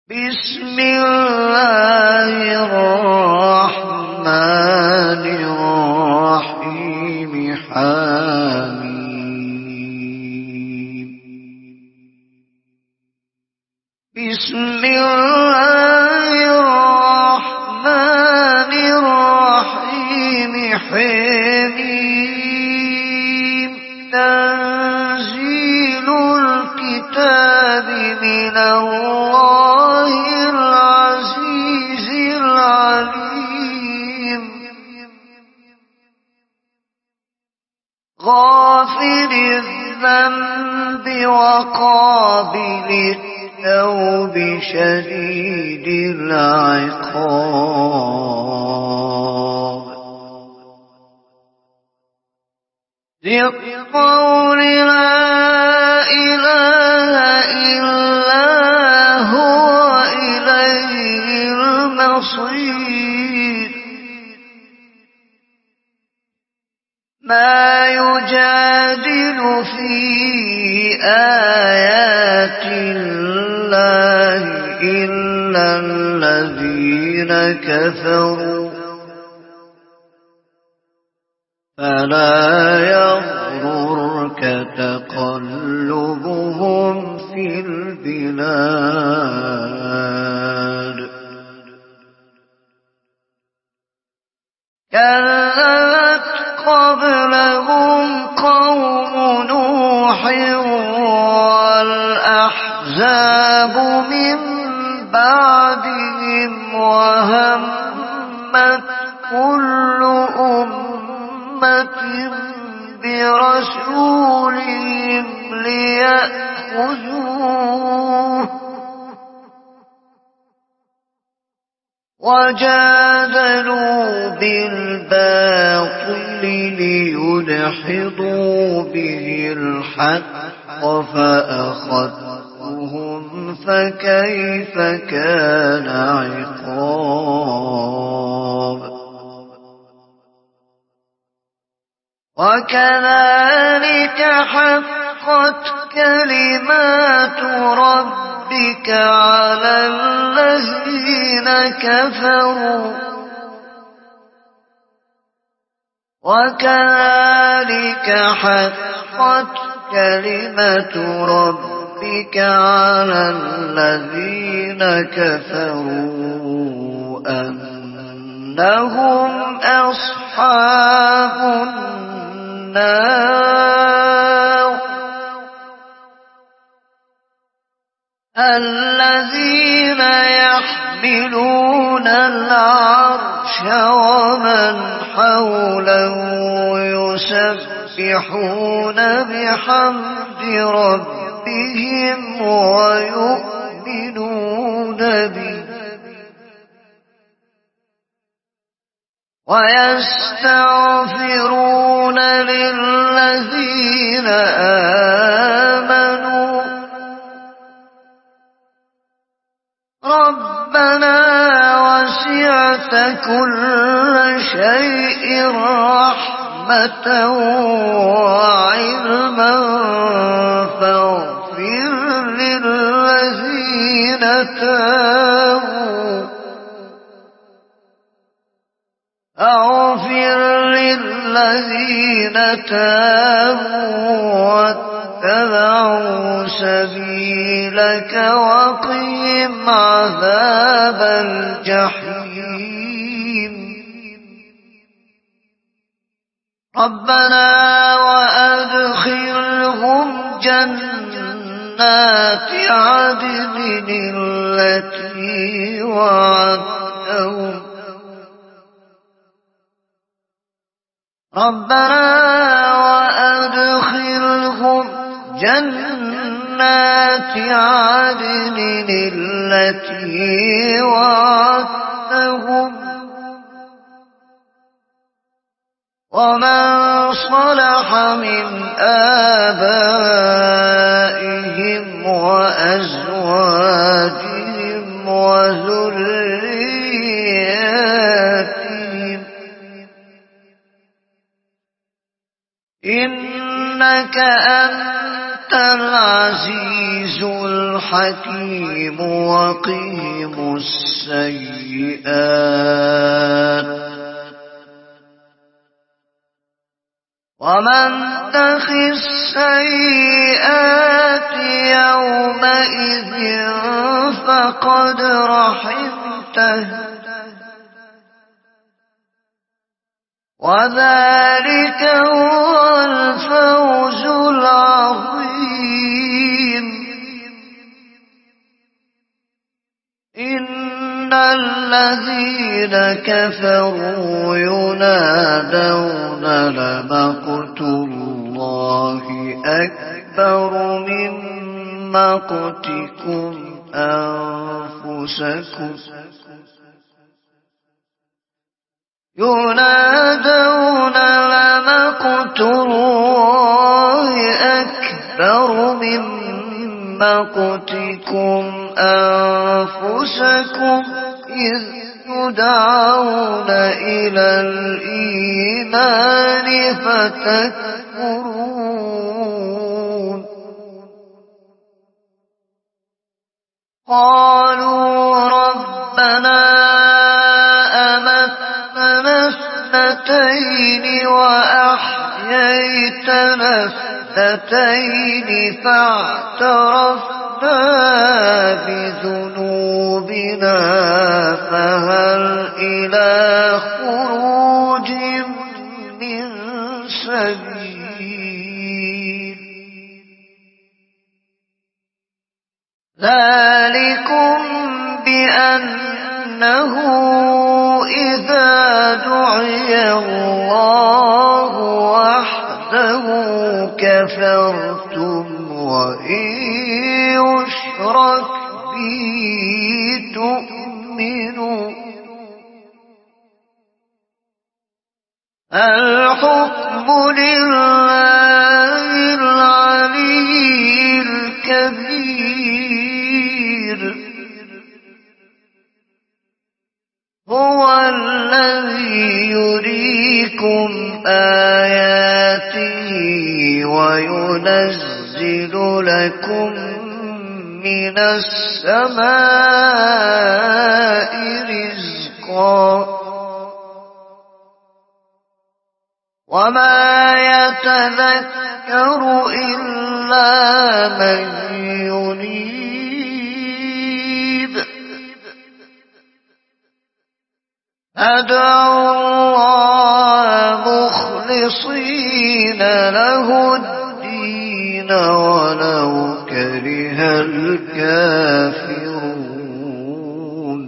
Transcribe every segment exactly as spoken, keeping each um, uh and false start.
بسم الله الرحمن الرحيم حميم بسم الله الرحمن الرحيم حميم تنزيل الكتاب من الله العزيز العليم غافر الذنب وقابل التوب شديد العقاب ذي الطول لا إله إلا هو إليه المصير ما يجادل في آيات الله إلا الذين كفروا فلا يغررك تقلبهم في البلاد كذبت قبلهم قوم نوح والأحزاب من بعدهم وهمت كل أمة برسولهم ليأخذوه وجادلوا بالباطل ليدحضوا به الحق فأخذتهم فكيف كان عقاب وكذلك حقت كلمات ربك على الذين كفروا وكذلك حقت كلمة ربك على الذين كفروا أنهم أصحاب النار الذين يحملون العرش ومن حوله يسبحون بحمد ربهم ويؤمنون به ويستغفرون للذين آمنوا ربنا وسعت كل شيء رحمة وعلما فاغفر للذين تابوا أغفر للذين تابوا واتبعوا سبيلك وقهم عذاب الجحيم ربنا وأدخلهم جنات عدن التي وعدتهم ربنا وأدخلهم جنات عدن التي وعدتهم ومن صلح من آبائهم وأزواجهم وذرياتهم إنك أنت العزيز الحكيم وقهم السيئات ومن تق السيئات يومئذ فقد رحمته وذلك هو الفوز العظيم إن الذين كفروا ينادون لمقت الله أكبر من مقتكم أنفسكم ينادون لمقت الله أكبر من مقتكم أنفسكم إذ تدعون إلى الإيمان فتكفرون قالوا ربنا أمتنا اثنتين وأحييتنا اثنتين فاعترفنا بذنوبنا فهل إلى خروج من سبيل ذلكم بأنه إذا دعي الله وحده كفرتم وإن يشرك به تؤمنوا الحكم لله العلي الكبير هو الذي يريكم آياته وينزل لكم من السماء رزقا وما يتذكر إلا من ينيب أدعوا الله مخلصين له الدين ولو كره الكافرون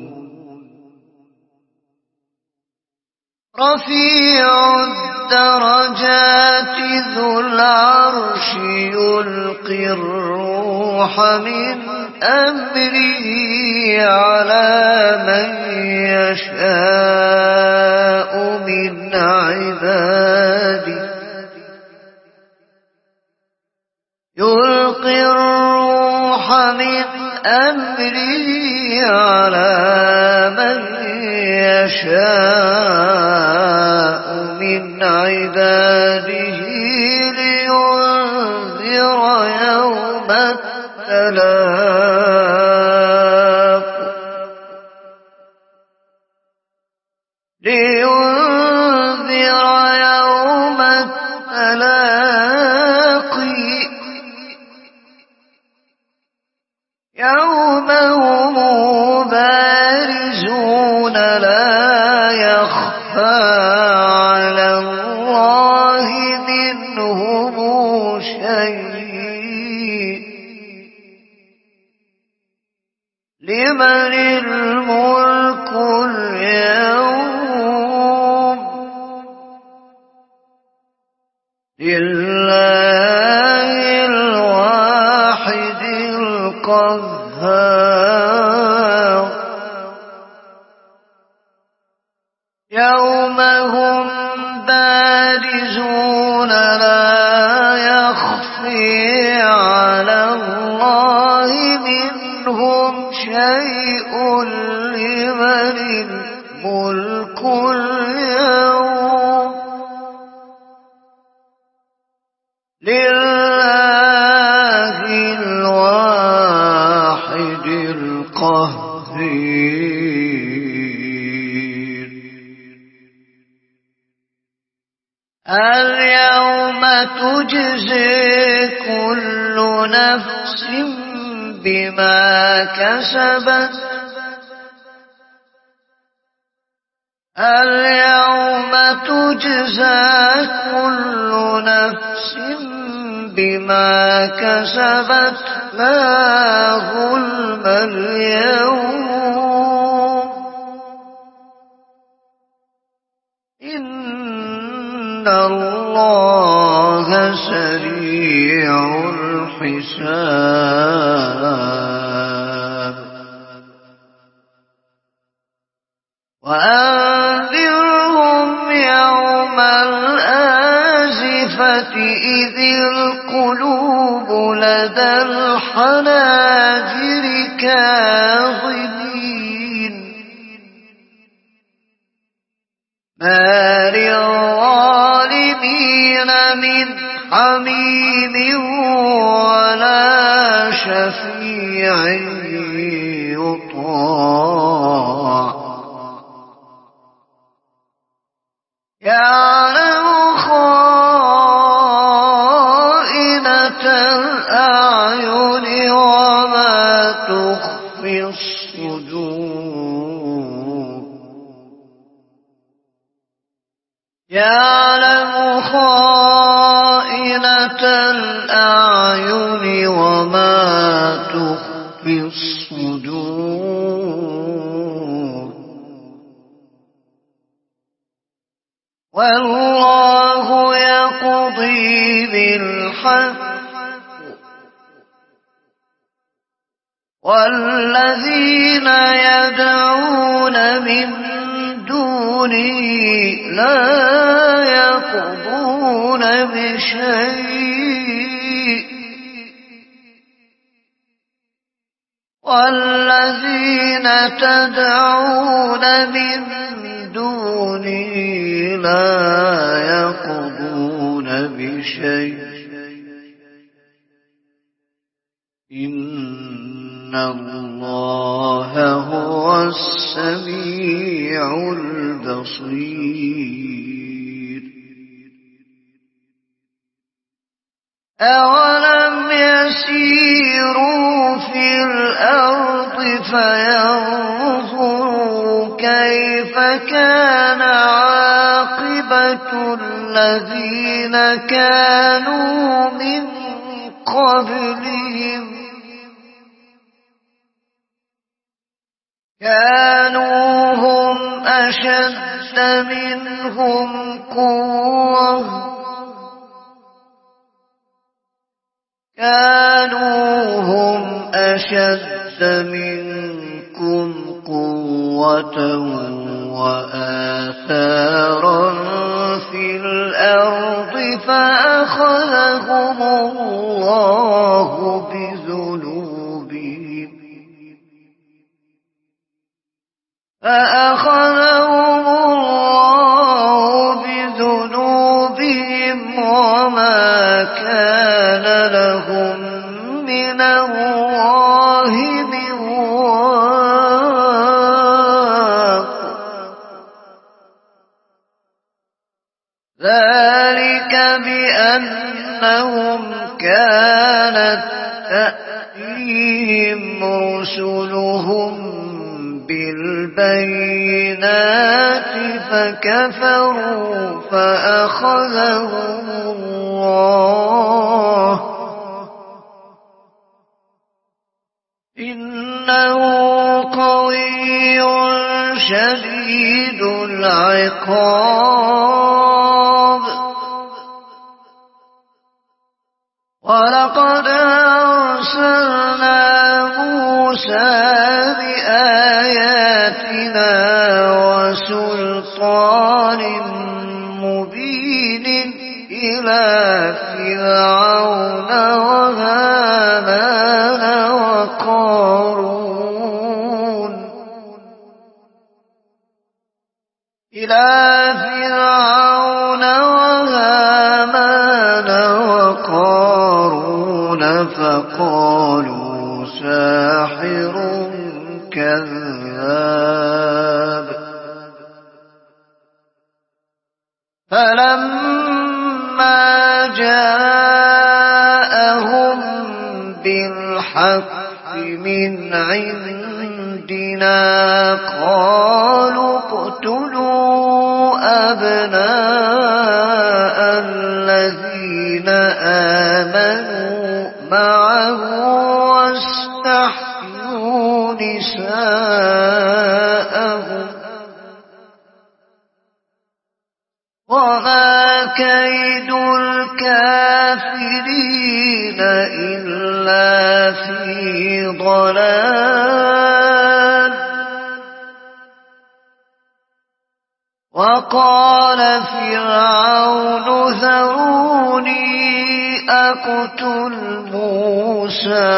رفيع الدرجات ذو العرش يلقي الروح من أمره على من يشاء من عباده يلقي الروح من أمره على من يشاء من عباده لينذر يوم التلاق لينذر يوم التلاقي يوم هم بارزون لا يخفى على الله منهم شيء لمن الملك اليوم لله الواحد القهار يوم هم بارزون لا يخفي على الله منهم شيء لمن الملك اليوم لله اليوم تجزي كل نفس بما كسبت اليوم تجزى كل نفس بما كسبت لا ظلم اليوم إن الله سريع الحساب وأنذرهم يوم الآزفة إذ القلوب لدى الحناجر كاظمين ما للظالمين من حميم ولا شفيع يطاع يعلم خائنة الأعين وما تخفي الصدور يعلم خائنة الأعين وما تخفي الصدور والله يقضي بالحق والذين يدعون من دونه لا يقضون بشيء والذين تدعون من دونه لا يقضون بشيء إن الله هو السميع البصير أولم يسيروا في الأرض فينظروا كيف كان عاقبة الذين كانوا من قبلهم كانوا هم أشد منهم قوة كانوا هم أشد منكم قوة وآثارا في الأرض فأخذهم الله بذنوبهم فأخذهم الله بذنوبهم وما كان لهم من الله من واق ذلك بأنهم كانت تأتيهم رسلهم بالبينات فكفروا فأخذهم الله إنه قوي شديد العقاب ولقد أرسلنا موسى بآياتنا وسلطان مبين إلى فرعون وهامان وقارون إلى فرعون وهامان وقارون فقالوا ساحر كذاب كذاب فلما جاءهم بالحق من عندنا قالوا اقتلوا أبناء الذين آمنوا معه واستحيوا نساءهم وما كيد الكافرين إلا في ضلال وقال فرعون ذروني أقتل موسى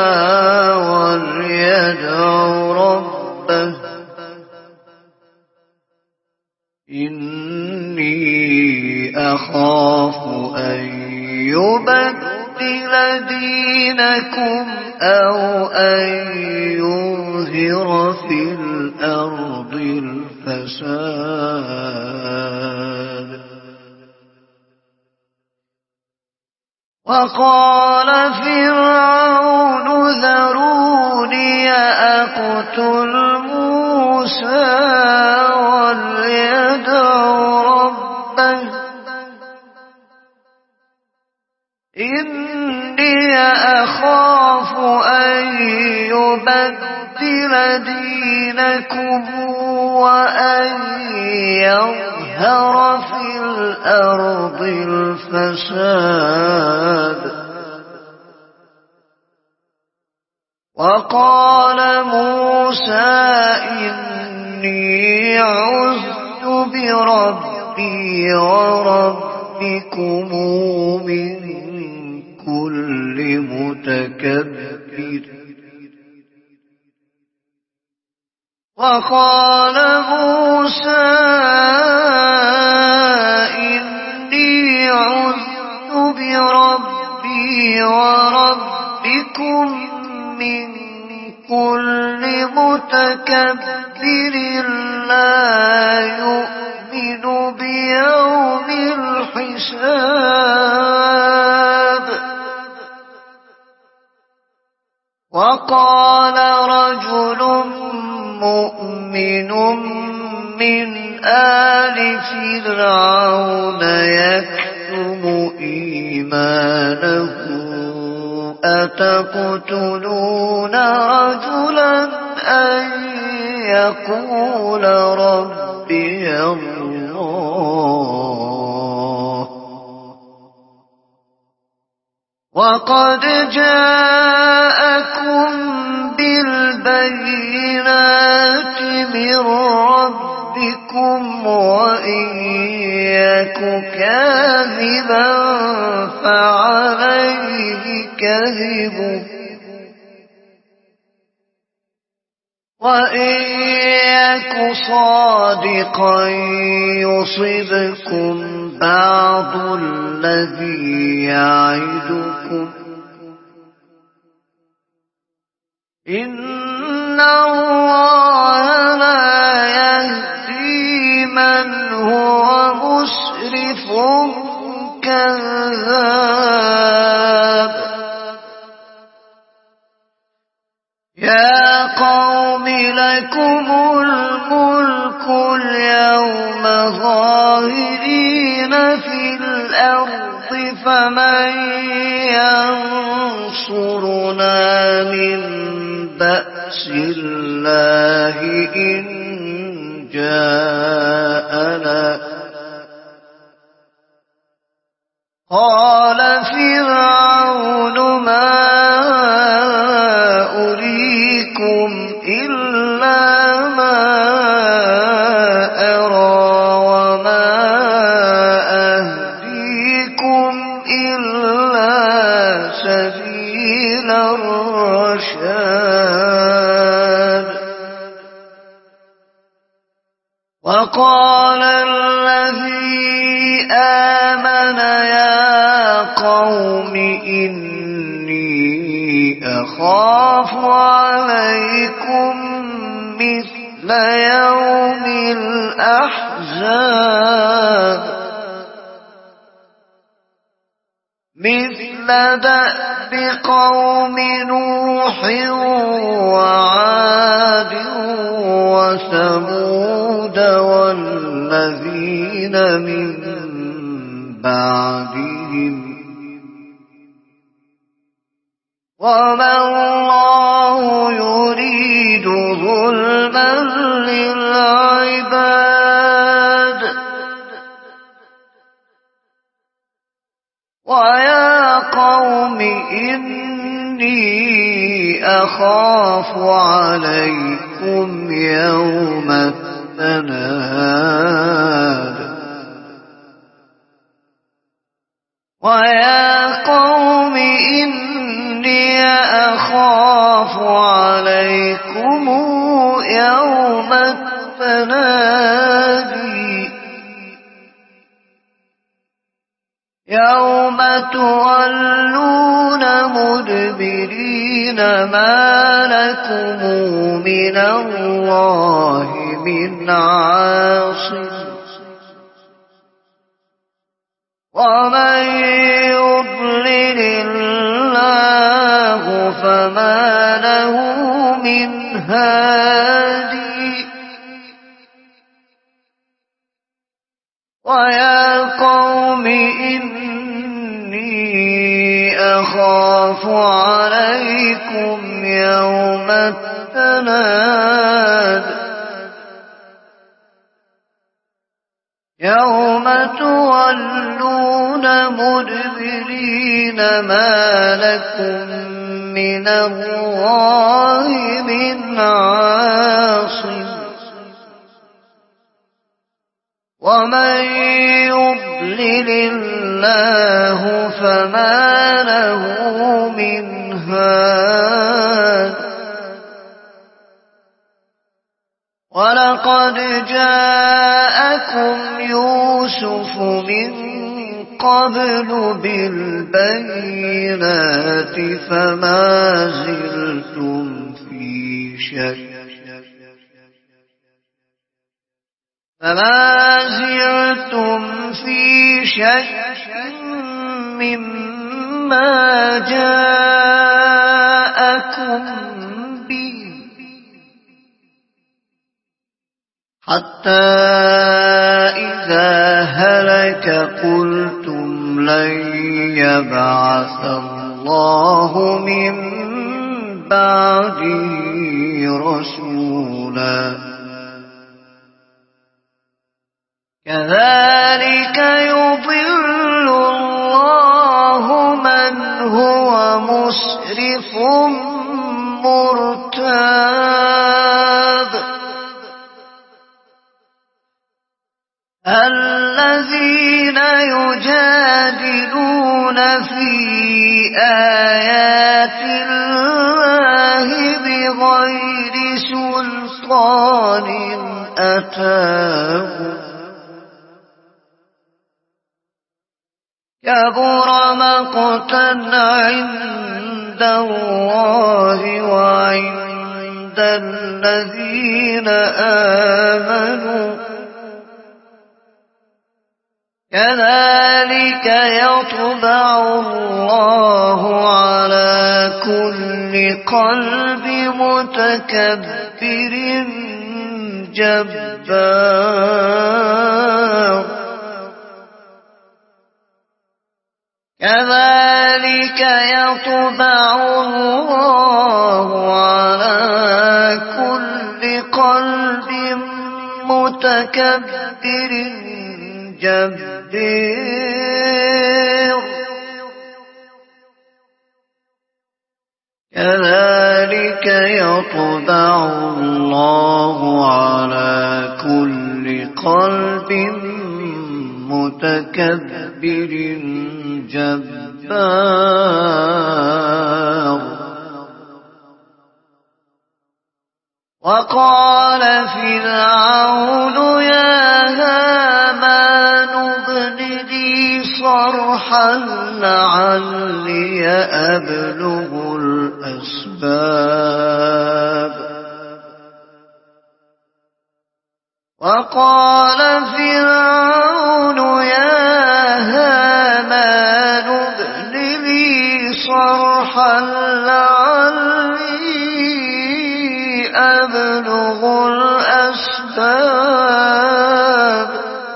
وليدع ربه إني أخاف أن يبدل دينكم أو أن يظهر في الأرض الفساد وقال فرعون ذروني أقتل موسى وليدع ربه إني أخاف أن يبدل دينكم وأن يظهر في الأرض الفساد وقال موسى إني عذت بربي وربكم من كل متكبر وقال موسى إني عذت بربي وربكم من كل متكبر لا يؤمن بيوم الحساب وقال رجل مؤمن من آل فرعون يكتم إيمانه أتقتلون رجلا أن يقول ربي الله وقد جاءكم بالبينات من ربكم وإن يك كاذبا فعليه كذبه وإن يك صادقا يصبكم بعض الذي يعدكم إن الله لا يهدي من هو مسرف كذاب يا قوم لكم الملك اليوم ظاهرين في الأرض فمن ينصرنا من بأس الله إن جاءنا قال فرعون ما أريكم إلا ما أرى وما أهديكم إلا سبيل الرشاد وقال الذي آمن يا قوم إني أخاف عليكم مثل مثل يوم الأحزاب مثل دأب قوم نوح وعاد وثمود والذين من بعدهم وما الله يريد ظلما للعباد ويا قوم إني أخاف عليكم يوم التناد ويا قوم إني أخاف عليكم يوم التنادي يوم تولون مدبرين ما لكم من الله من عاصم ومن يضلل الله فما له من هادي ويا قوم إني أخاف عليكم يوم التناد يوم تولون مدبرين ما لكم من الله من عاصم ومن يضلل الله فما له من هاد ولقد جاءكم يوسف من قبل بالبينات فما زلتم في شك فما زلتم في شك مما جاءكم به حتى إذا هلك قلتم لن يبعث الله من بعده رسولا كذلك يضل الله من هو مسرف مرتاب الذين يجادلون في آيات الله بغير سلطان أتاهم كبر مقتا عند الله وعند الذين آمنوا كذلك يطبع الله على كل قلب متكبر جبار كذلك يطبع الله على كل قلب متكبر جبار كذلك يطبع الله على كل قلب متكبر جبار وقال فرعون يا هامان ابن لي صرحا لعلي أبلغ الأسباب وقال فرعون يا هامان ابن لي صرحا لعلي أبلغ الأسباب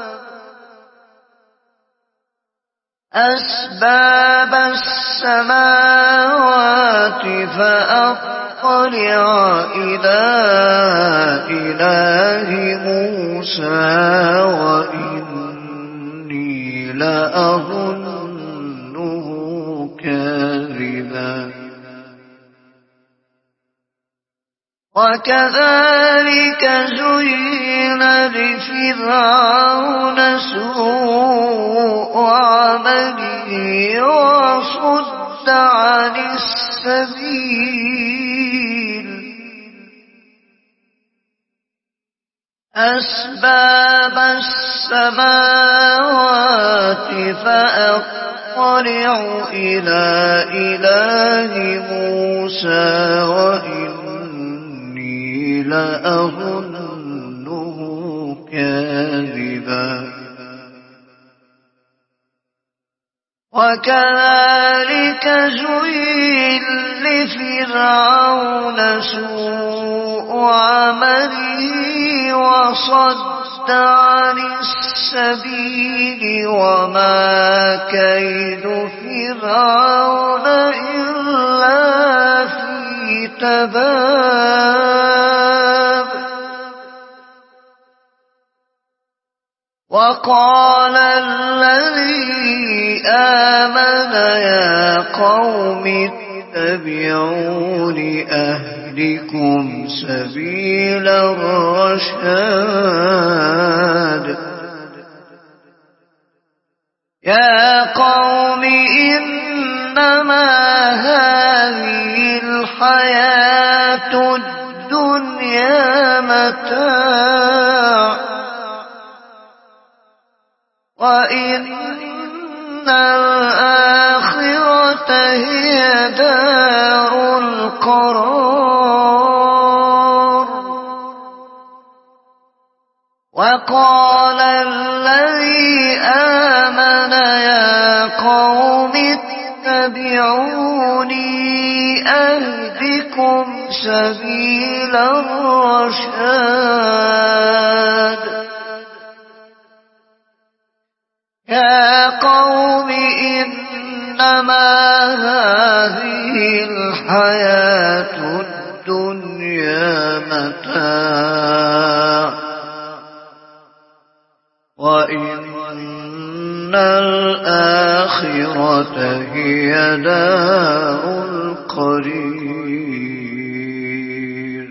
أسباب السماوات فأطلع إلى إله موسى وإني لأظنه كاذبا وكذلك زين لفرعون سوء عمله وصد عن السبيل أسباب السماوات فأطلع إلى إله موسى وإني لأظنه كاذبا وكذلك زين لفرعون سوء عمله وصد عن السبيل وما كيد فرعون إلا في تباب وقال الذي آمن يا قوم اتبعون أهدكم سبيل الرشاد يا قوم إنما هذه الحياة الدنيا متاع وإن الآخرة هي دار القرار وقال الذي آمن يا قوم اتبعوني أهدكم سبيل الرشاد يا قوم إنما هذه الحياة الدنيا متاع وإن الآخرة هي دار القرير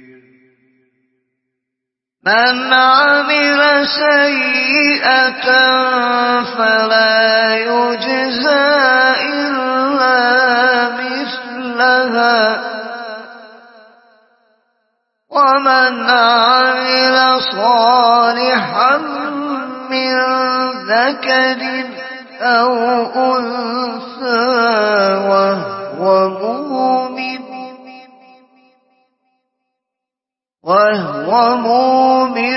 من عمل سيئة فلا يجزى إلا مثلها ومن عمل صالحا من ذكر أو أنثى وهو مؤمن وهو مؤمن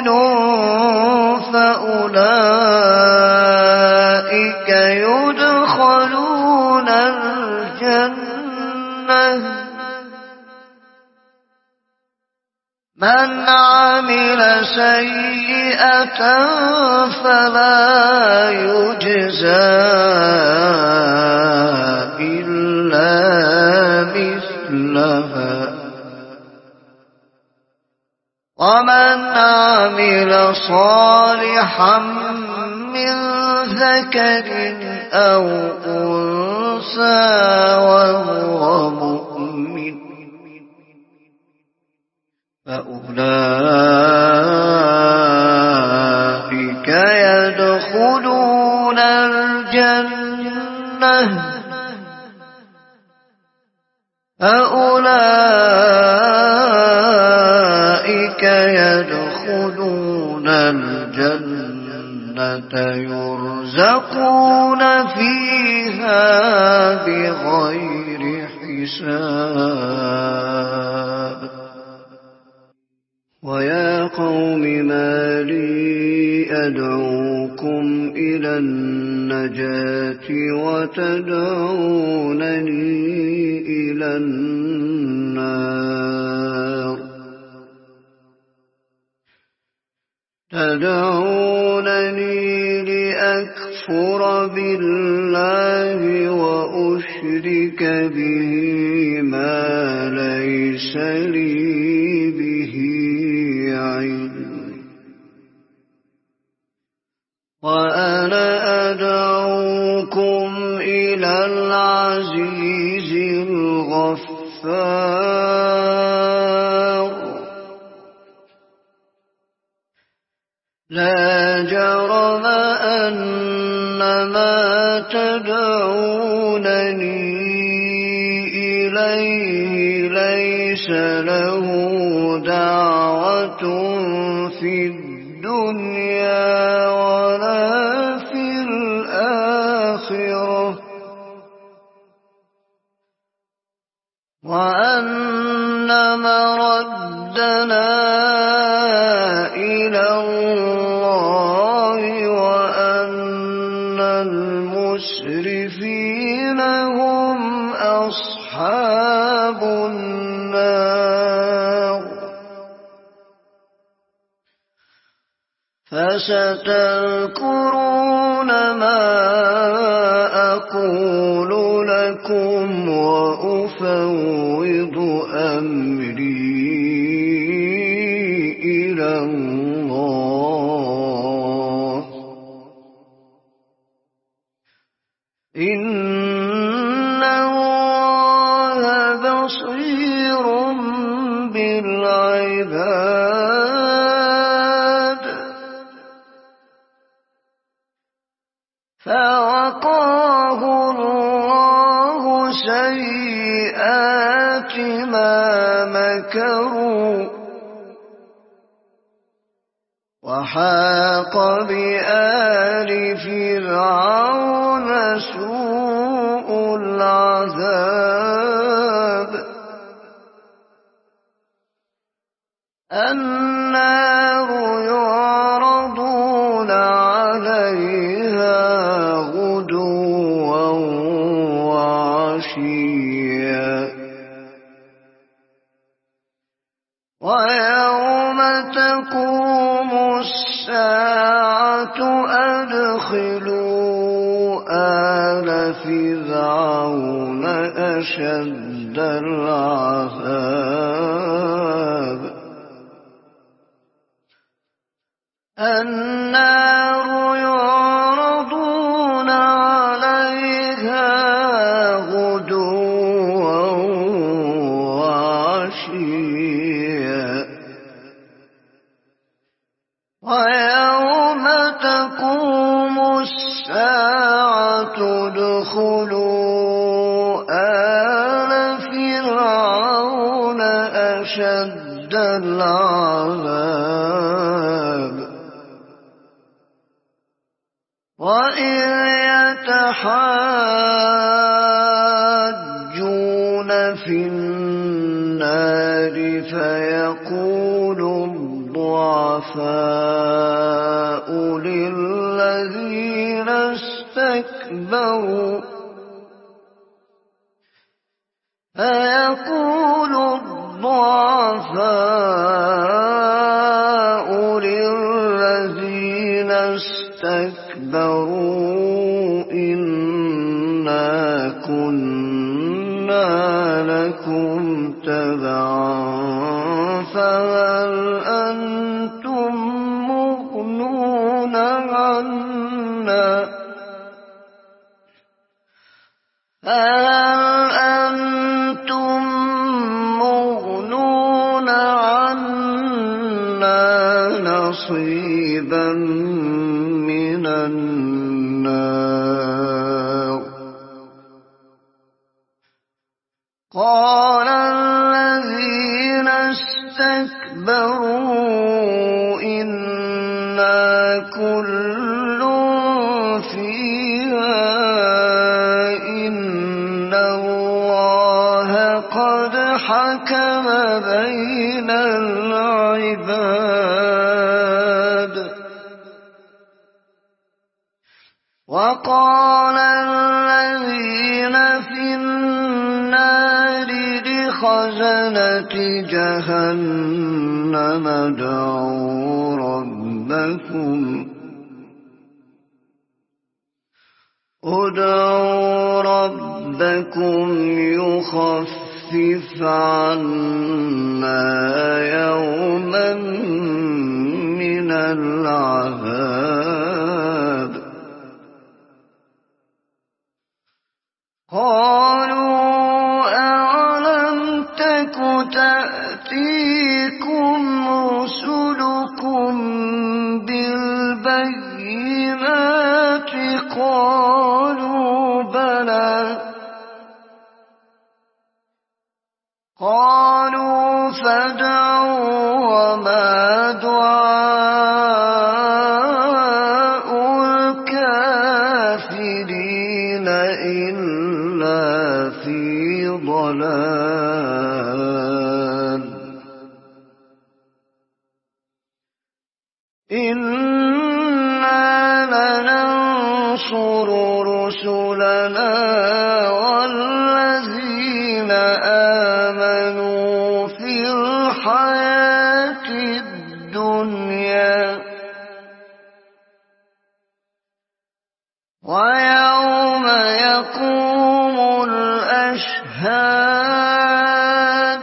فأولئك يدخلون الجنة من عمل سيئة فلا يجزى إلا مثلها ومن عمل صالحا من ذكر أو أنثى وهو مؤمن فأولئك يدخلون الجنة فأولئك يدخلون الجنة يرزقون فيها بغير حساب ويا قوم ما لي أدعوكم إلى النجاة وتدعونني إلى النار تدعونني لأكفر بالله وأشرك به ما ليس لي به علم وأنا أدعوكم إلى العزيز الغفار لا جرم أن ما تدعونني إليه ليس له دعوة في الدنيا ولا في الآخرة وأن مردنا إلى الله وأن المسرفين هم أصحاب النار فستذكرون ما أقول لكم وأفوض أمري إلى الله إن الله بصير بالعباد فوقاه الله سيئات ما مكروا وحاق بآل فرعون سوء العذاب النار يعرضون عليها غدوا وعشيا ويوم تقوم الساعة أدخلوا آل فرعون أشد العذاب النار يعرضون عليها غدوا وعشيا ويوم تقوم الساعة ادخلوا آل فرعون أشد العذاب وإذ يتحاجون في النار فيقول الضعفاء للذين استكبروا فيقول الضعفاء للذين استكبروا إنا كنا لكم تبعا فهل أنتم مغنون عنا فهل أنتم مغنون عنا نصيبا من النار قال الذين استكبروا إنا كل فيها إن الله قد حكم بين العباد وقال الذين في النار لخزنة جهنم ادعوا ربكم ادعوا ربكم يخفف عنا يوما من العذاب. قالوا أولم تك تأتيكم رسلكم بالبينات قالوا بلى قالوا فادعوا وما دعاء الكافرين إلا في ضلال. إنا لننصر رسلنا والذين آمنوا في الحياة الدنيا ويوم يقوم الأشهاد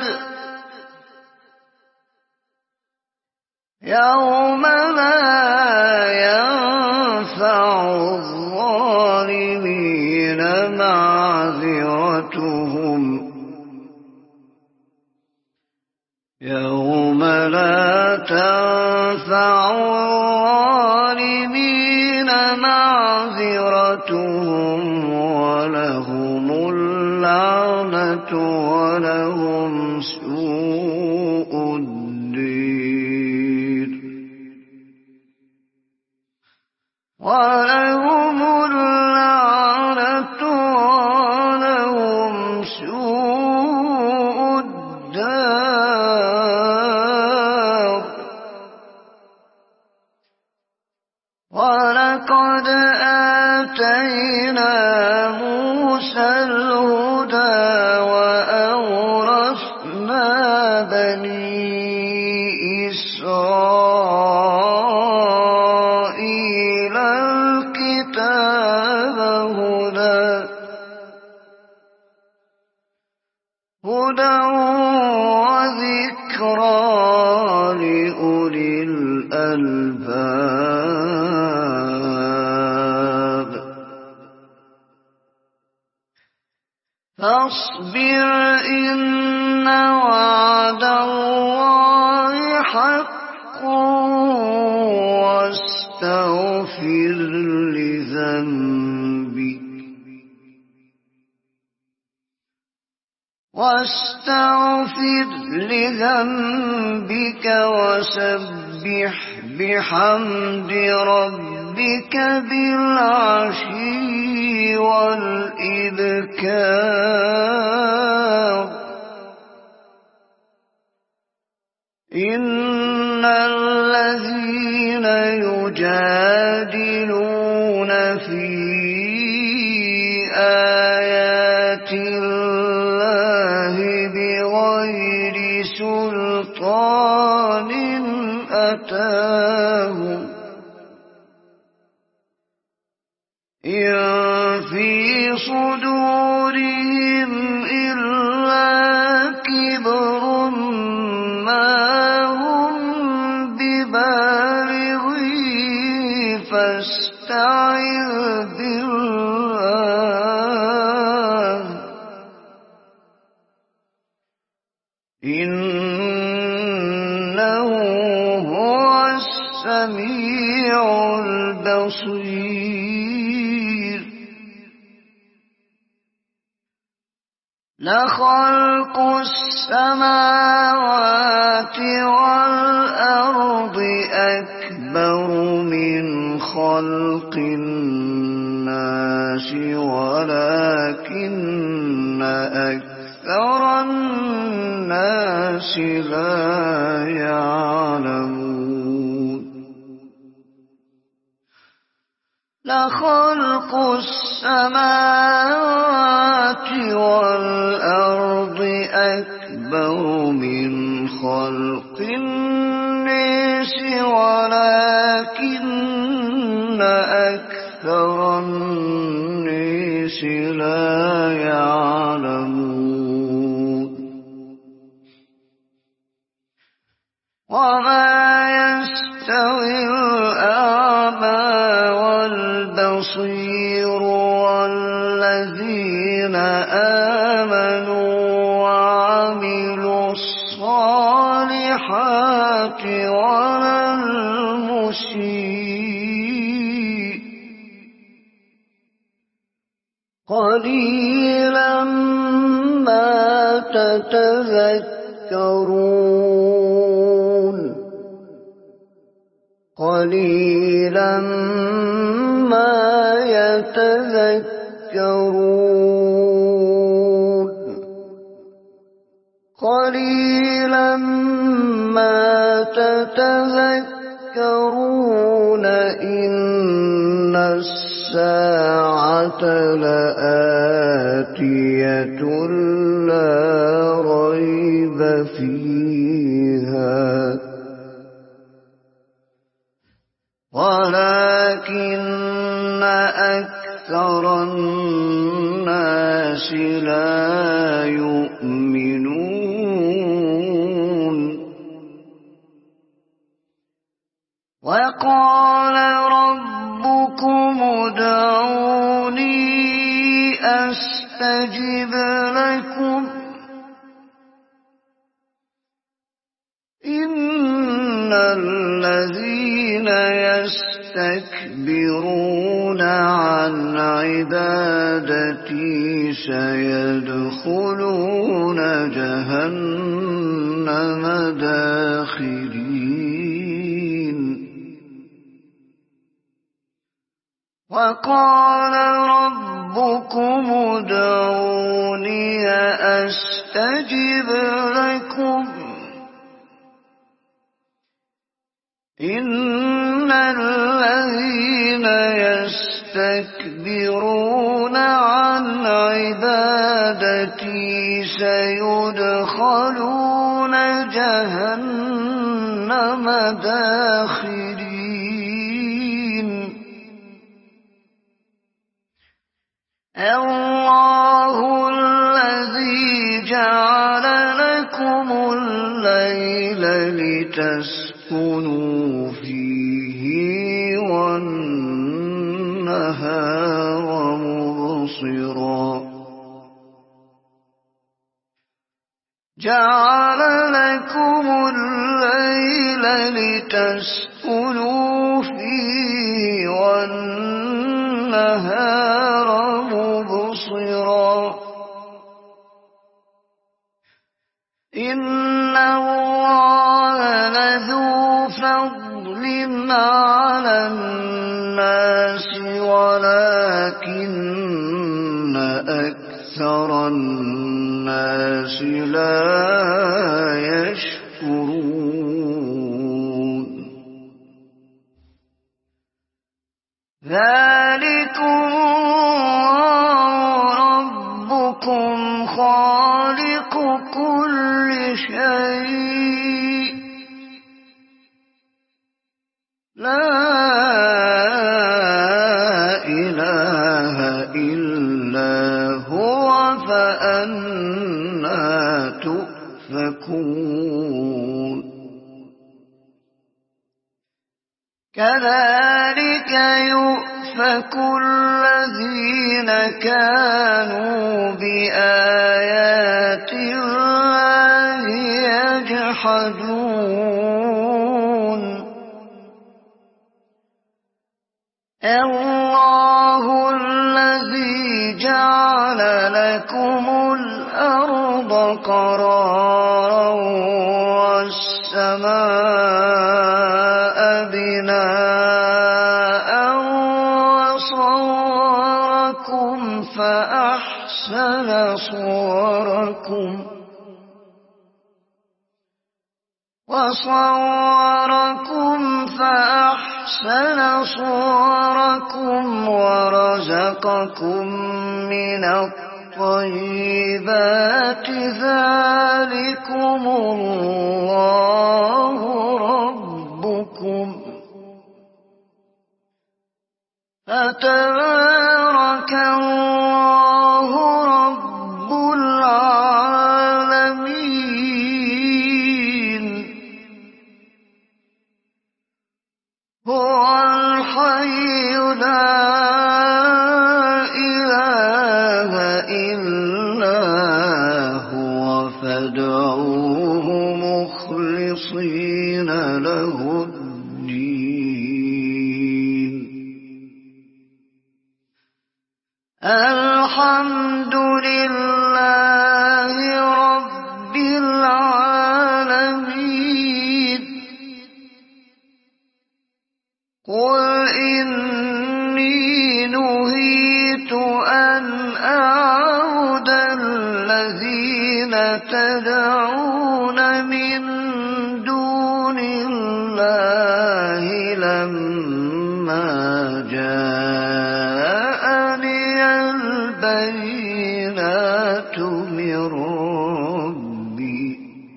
يوم لا ينفع الظالمين معذرتهم يوم لا تنفع الظالمين معذرتهم ولهم اللعنة ولهم سوء الدين ولهم اللعنة ولهم سوء الدار. ولقد آتينا موسى الهدى وأورثنا بني إسرائيل الكتاب هدى هدى وذكرى لأولي الألباب. فاصبر إن وعد الله حق واستغفر لذنبك واستغفر لذنبك وسبح بحمد ربك بالعشي والإبكار. إن الذين يجادلون في آيات الله بغير سلطان أتاهم إن في صدورهم إلا كبر ما هم ببالغيه فاستعذ بالله إنه هو السميع البصير. لخلق السماوات والأرض أكبر من خلق الناس ولكن أكثر الناس لا يعلمون. لخلق السماوات والأرض أكبر من خلق الناس ولكن أكثر الناس لا يعلمون وما يستوي الأعمى والبصير والذين آمنوا وعملوا الصالحات ولا المسيء قليلا ما تتذكرون قليلا ما يتذكرون قليلا ما تتذكرون إن الساعة لآتية لا ريب فيها ولكن أكثر الناس لا يؤمنون وقال ربكم ادعوني أستجب لكم إن الذين يستكبرون عن عبادتي سيدخلون جهنم داخرين وقال ربكم ادعوني أستجب لكم إن الذين يستكبرون عن عبادتي سيدخلون جهنم داخرين الله الذي جعل لكم الليل لتسكنوا فيه والنهار مبصرا جعل لكم الليل لتسكنوا فيه والنهار مبصرا إن الله لذو فضل على الناس ولكن أكثر الناس لا يشكرون ذلكم ربكم خالق كل شيء لا إله إلا هو فأنى تؤفكون كذلك يؤفك الذين كانوا بآيات الله يجحدون الله الذي جعل لكم الأرض قرارا والسماء بناء وصوركم فأحسن صوركم وصوركم فأحسن فأحسن صوركم ورزقكم من الطيبات ذلكم الله ربكم فتبارك الله رب العالمين. هو الحي لا إله إلا هو فادعوه مخلصين له الدين. الحمد لله رب العالمين. قل إني نهيت أن أعبد الذين تدعون من دون الله لما جاءني البينات من ربي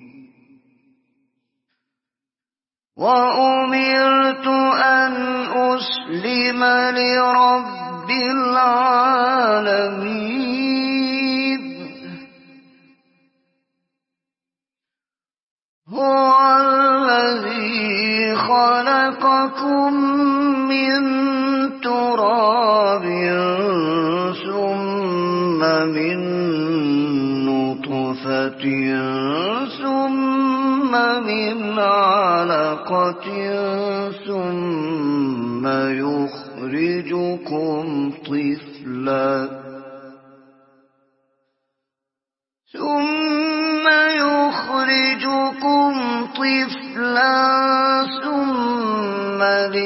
وأمرت أن أسلم لرب العالمين. هو الذي خلقكم من تراب ثم من نطفة ثم من علقة ثم يخرجكم طفلا ثم يخرجكم طفلا ثم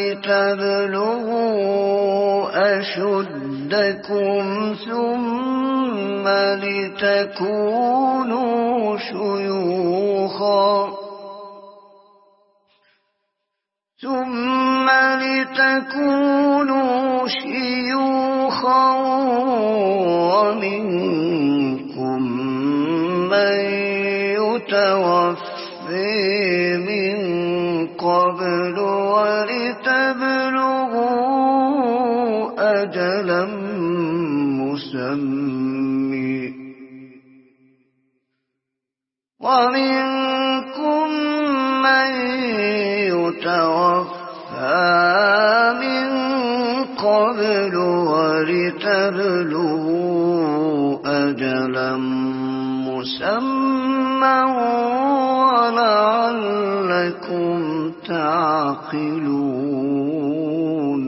لتبلغوا أشدكم ثم لتكونوا شيوخا ثم لتكونوا شيوخا ومنكم من يتوفي من قبل ولتبلغوا أجلا مسمى ومنكم من يتوفى من قبل ولتبلغوا أجلا مسمى ولعلكم تعقلون.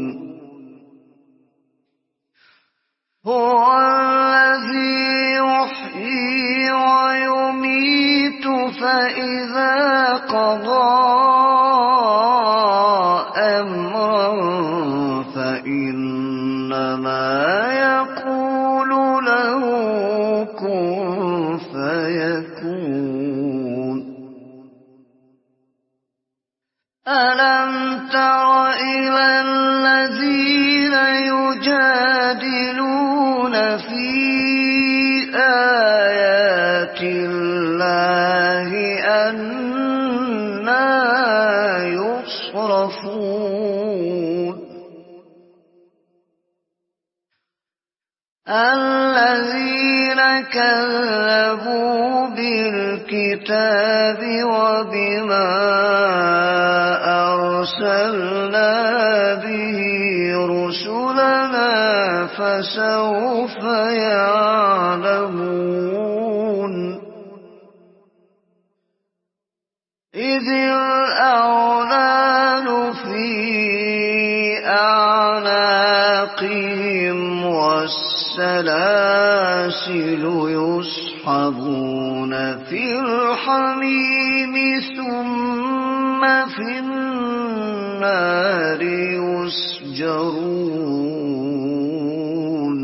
هو الذي يحيي ويميت فإذا قضى أمرا فإنما يقول له كن فيكون. ألم تر إلى الذين يجادلون في آيات الله أنى يصرفون. الذين كذبوا بالكتاب وبما أرسلنا به رسلنا فسوف يعلمون. إذ الأغلال في أعناقهم والسلاسل يسحبون في الحميم ثم في النار يسجرون.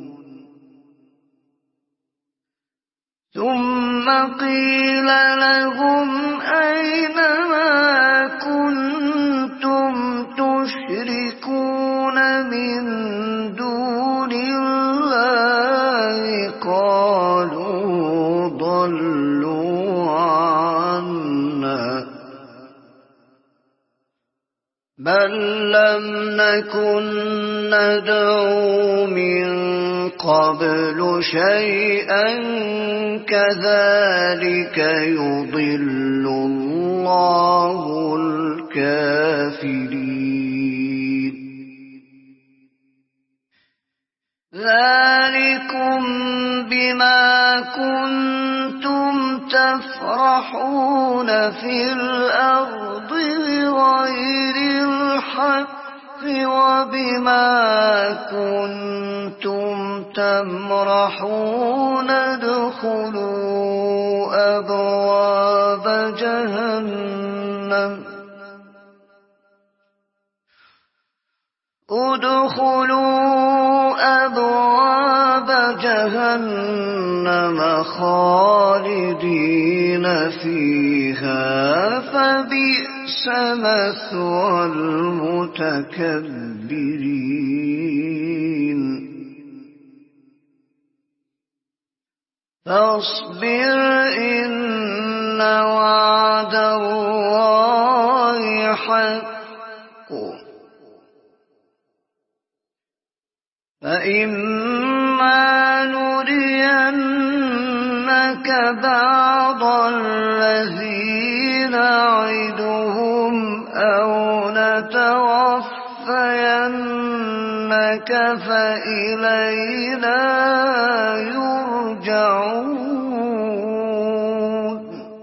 ثم قيل لهم أين ما كنتم تشركون بل لم نكن ندعو من قبل شيئا كذلك يضل الله الكافرين ذلكم بما كنتم تفرحون في الأرض بغير الحق وبما كنتم تمرحون ادخلوا أبواب جهنم ادخلوا أبواب جهنم خالدين فيها فبئس مثوى المتكبرين فاصبر إن وعد الله حق فإما نرينك بعض الذي نعدهم أو نتوفينك فإلينا يرجعون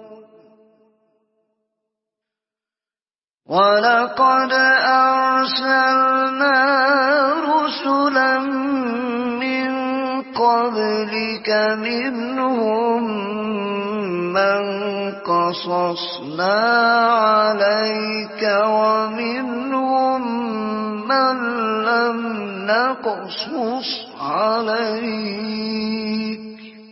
ولقد أرسلنا رسلا من قبلك منهم من قصصنا عليك ومنهم من لم نقصص عليك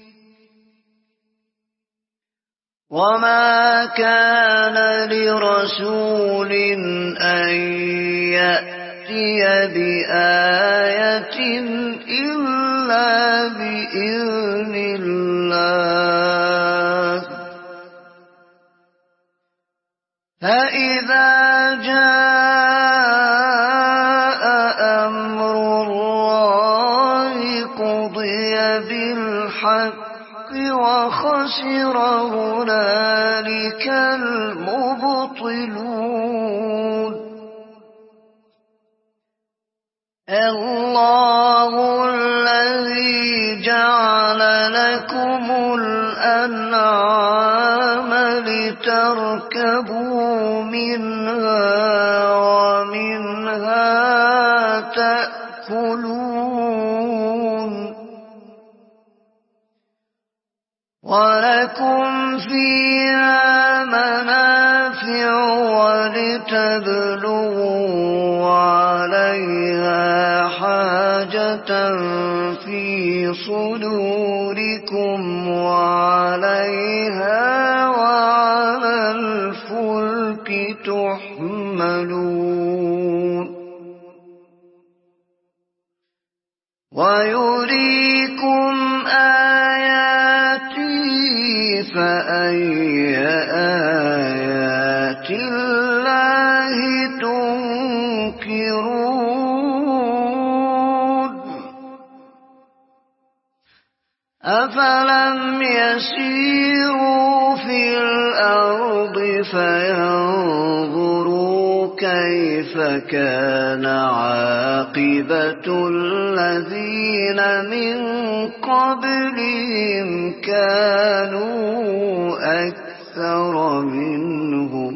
وما كان لرسول أن يأتي بآية إلا بإذن الله فإذا جاء أمر الله قضي بالحق وخسر هنالك المبطلون الله الذي جعل لكم الأنعام لتركبوا منها ومنها تأكلون ولكم فيها منافع ولتبلغوا عليها حاجة في صدوركم وعليها وعلى الفلك تحملون ويريكم آياته فأي آيات الله تنكرون أفلم يسيروا في الأرض فينظروا كيف كان عاقبة الذين من قبلهم كانوا أكثر منهم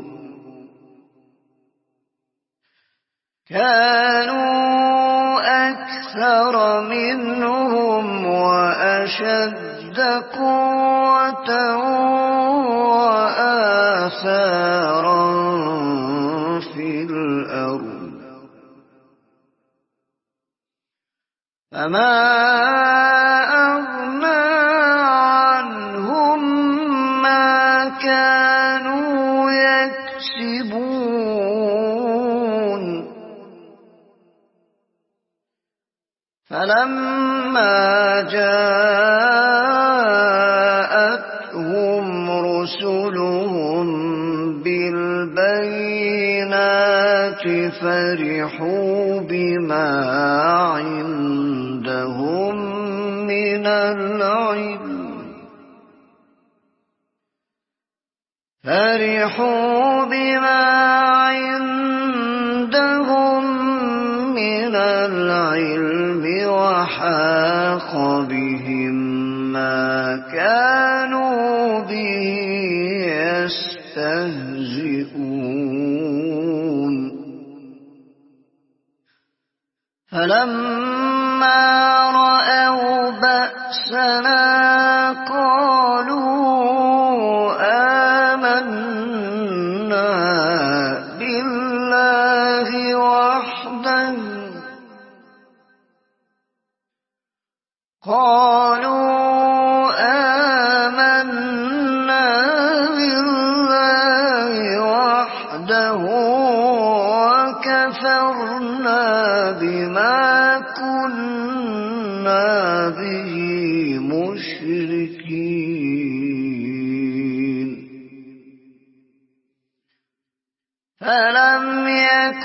كانوا أكثر منهم وأشد قوة وآثارا في الأرض فما أغنى عنهم ما كانوا يكسبون فلما جاءتهم رسلهم بالبينات فرحوا بما عندهم من العلم فرحوا بما عندهم من العلم وحاق بهم ما كانوا به يستهزئون فلما رأوا بأسنا قالوا آمنا بالله وحده قالوا آمنا بالله وحده وكفرنا بما كنا به مشركين فلم يك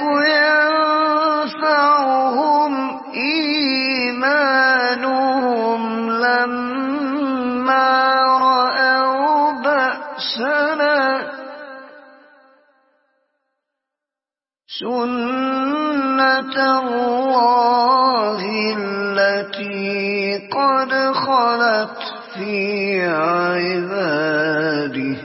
ينفعهم إيمانهم لما رأوا بأسنا سنة الله التي قد خلت في عباده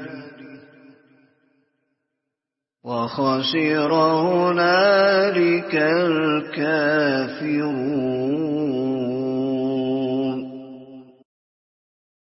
وخسر هنالك الكافرون